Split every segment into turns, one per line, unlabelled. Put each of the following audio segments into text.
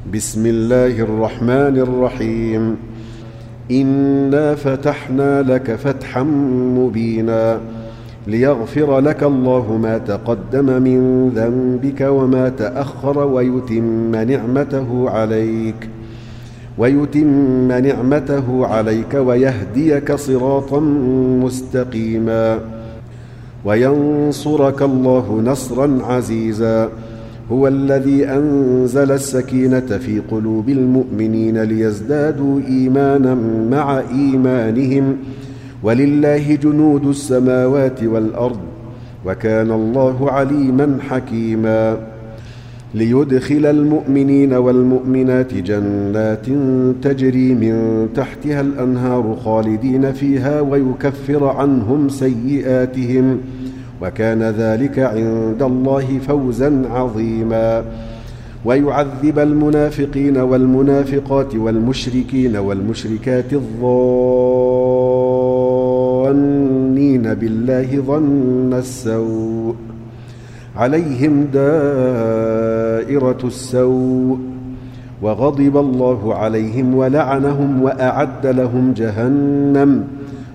بسم الله الرحمن الرحيم. إنا فتحنا لك فتحا مبينا ليغفر لك الله ما تقدم من ذنبك وما تأخر ويتم نعمته عليك ويهديك صراطا مستقيما وينصرك الله نصرا عزيزا. هو الذي أنزل السكينة في قلوب المؤمنين ليزدادوا إيمانا مع إيمانهم ولله جنود السماوات والأرض وكان الله عليما حكيما. ليدخل المؤمنين والمؤمنات جنات تجري من تحتها الأنهار خالدين فيها ويكفر عنهم سيئاتهم وكان ذلك عند الله فوزا عظيما. ويعذب المنافقين والمنافقات والمشركين والمشركات الظانين بالله ظن السوء عليهم دائرة السوء وغضب الله عليهم ولعنهم وأعد لهم جهنم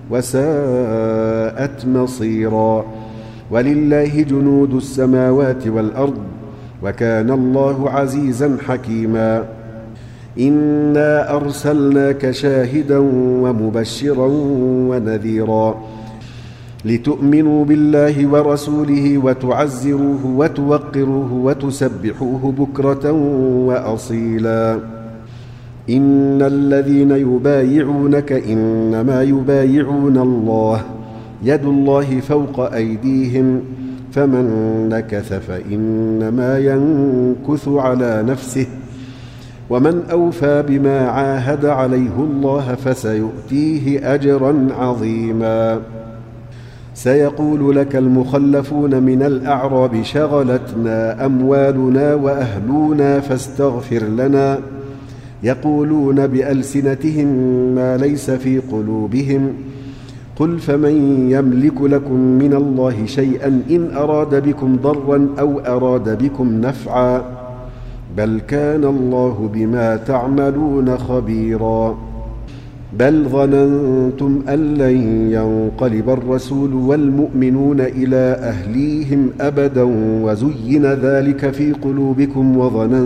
وساءت مصيرا. ولله جنود السماوات والأرض وكان الله عزيزا حكيما. إنا أرسلناك شاهدا ومبشرا ونذيرا لتؤمنوا بالله ورسوله وتعزروه وتوقروه وتسبحوه بكرة وأصيلا. إن الذين يبايعونك إنما يبايعون الله يد الله فوق أيديهم فمن نكث فإنما ينكث على نفسه ومن أوفى بما عاهد عليه الله فسيؤتيه أجرا عظيما. سيقول لك المخلفون من الأعراب شغلتنا أموالنا وأهلنا فاستغفر لنا يقولون بألسنتهم ما ليس في قلوبهم قل فمن يملك لكم من الله شيئا إن أراد بكم ضرا أو أراد بكم نفعا بل كان الله بما تعملون خبيرا. بل ظننتم أن لن ينقلب الرسول والمؤمنون إلى أهليهم أبدا وزين ذلك في قلوبكم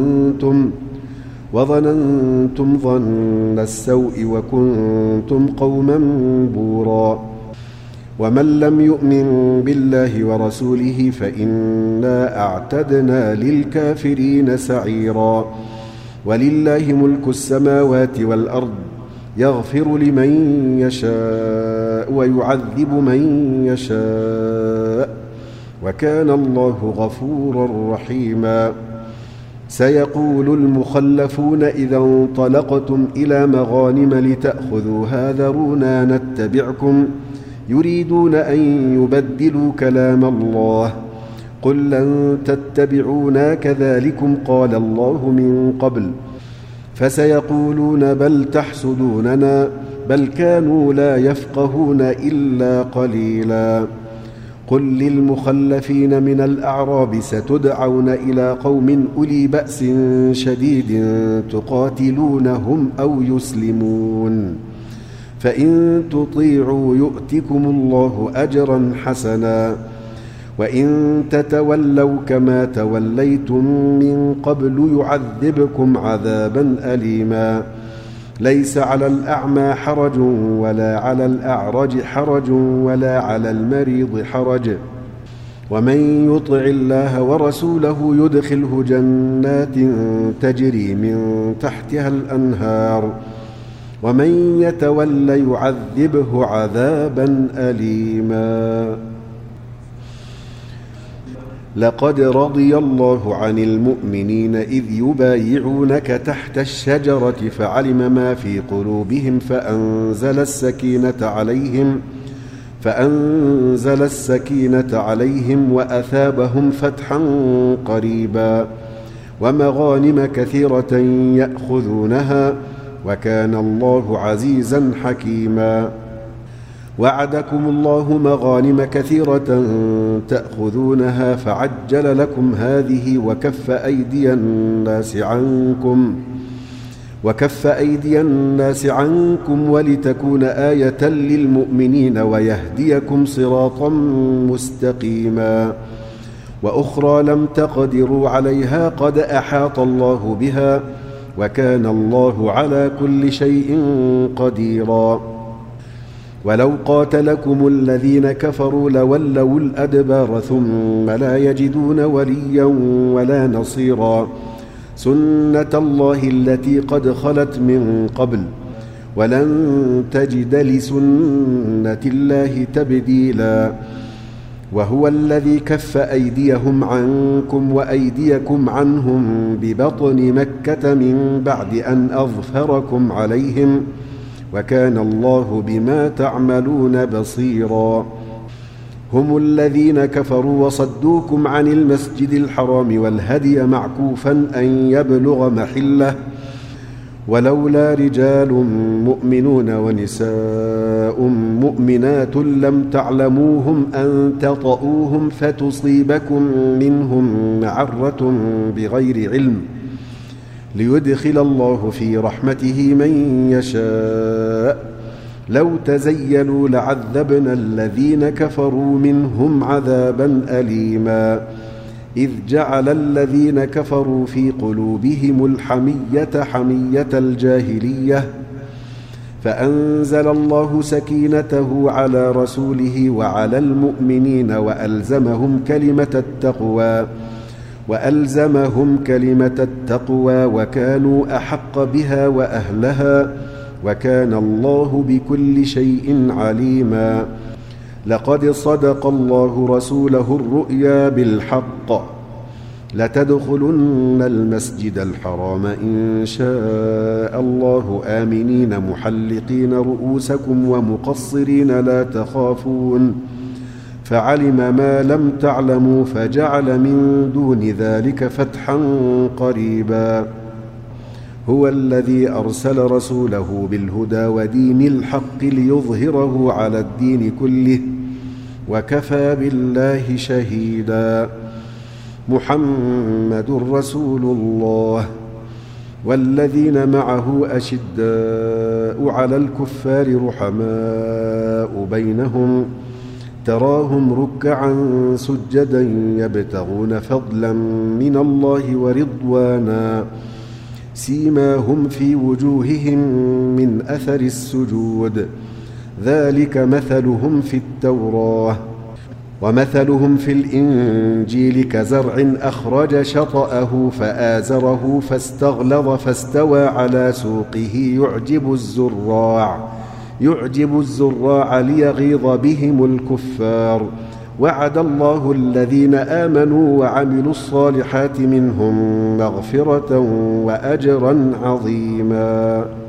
وظننتم ظن السوء وكنتم قوما بورا. ومن لم يؤمن بالله ورسوله فإنا أعتدنا للكافرين سعيرا. ولله ملك السماوات والأرض يغفر لمن يشاء ويعذب من يشاء وكان الله غفورا رحيما. سيقول المخلفون إذا انطلقتم إلى مغانم لتأخذوها ذرونا نتبعكم يريدون أن يبدلوا كلام الله قل لن تتبعونا كذلكم قال الله من قبل فسيقولون بل تحسدوننا بل كانوا لا يفقهون إلا قليلا. قل للمخلفين من الأعراب ستدعون إلى قوم أولي بأس شديد تقاتلونهم أو يسلمون فإن تطيعوا يؤتكم الله أجرا حسنا وإن تتولوا كما توليتم من قبل يعذبكم عذابا أليما. ليس على الأعمى حرج ولا على الأعرج حرج ولا على المريض حرج ومن يطع الله ورسوله يدخله جنات تجري من تحتها الأنهار ومن يتول يعذبه عذابا أليما. لقد رضي الله عن المؤمنين إذ يبايعونك تحت الشجرة فعلم ما في قلوبهم فأنزل السكينة عليهم وأثابهم فتحا قريبا ومغانم كثيرة يأخذونها وكان الله عزيزا حكيما. وعدكم الله مغانم كثيرة تأخذونها فعجل لكم هذه وكف أيدي الناس عنكم ولتكون آية للمؤمنين ويهديكم صراطا مستقيما وأخرى لم تقدروا عليها قد أحاط الله بها وكان الله على كل شيء قديرا ولو قاتلكم الذين كفروا لولوا الأدبار ثم لا يجدون وليا ولا نصيرا سنة الله التي قد خلت من قبل ولن تجد لسنة الله تبديلا وهو الذي كف أيديهم عنكم وأيديكم عنهم ببطن مكة من بعد أن أظفركم عليهم وكان الله بما تعملون بصيرا هم الذين كفروا وصدوكم عن المسجد الحرام والهدي معكوفا أن يبلغ محله ولولا رجال مؤمنون ونساء مؤمنات لم تعلموهم أن تطؤوهم فتصيبكم منهم معرة بغير علم ليدخل الله في رحمته من يشاء لو تزيلوا لعذبنا الذين كفروا منهم عذابا أليما إذ جعل الذين كفروا في قلوبهم الحمية حمية الجاهلية فأنزل الله سكينته على رسوله وعلى المؤمنين وألزمهم كلمة التقوى وكانوا أحق بها وأهلها وكان الله بكل شيء عليما لقد صدق الله رسوله الرؤيا بالحق لتدخلن المسجد الحرام إن شاء الله آمنين محلقين رؤوسكم ومقصرين لا تخافون فعلم ما لم تعلموا فجعل من دون ذلك فتحا قريبا هو الذي أرسل رسوله بالهدى ودين الحق ليظهره على الدين كله وكفى بالله شهيدا محمد رسول الله والذين معه أشداء على الكفار رحماء بينهم تراهم ركعا سجدا يبتغون فضلا من الله ورضوانا سيماهم في وجوههم من أثر السجود ذلك مثلهم في التوراة ومثلهم في الإنجيل كزرع أخرج شطأه فآزره فاستغلظ فاستوى على سوقه يعجب الزراع ليغيظ بهم الكفار وعد الله الذين آمنوا وعملوا الصالحات منهم مغفرة وأجرا عظيما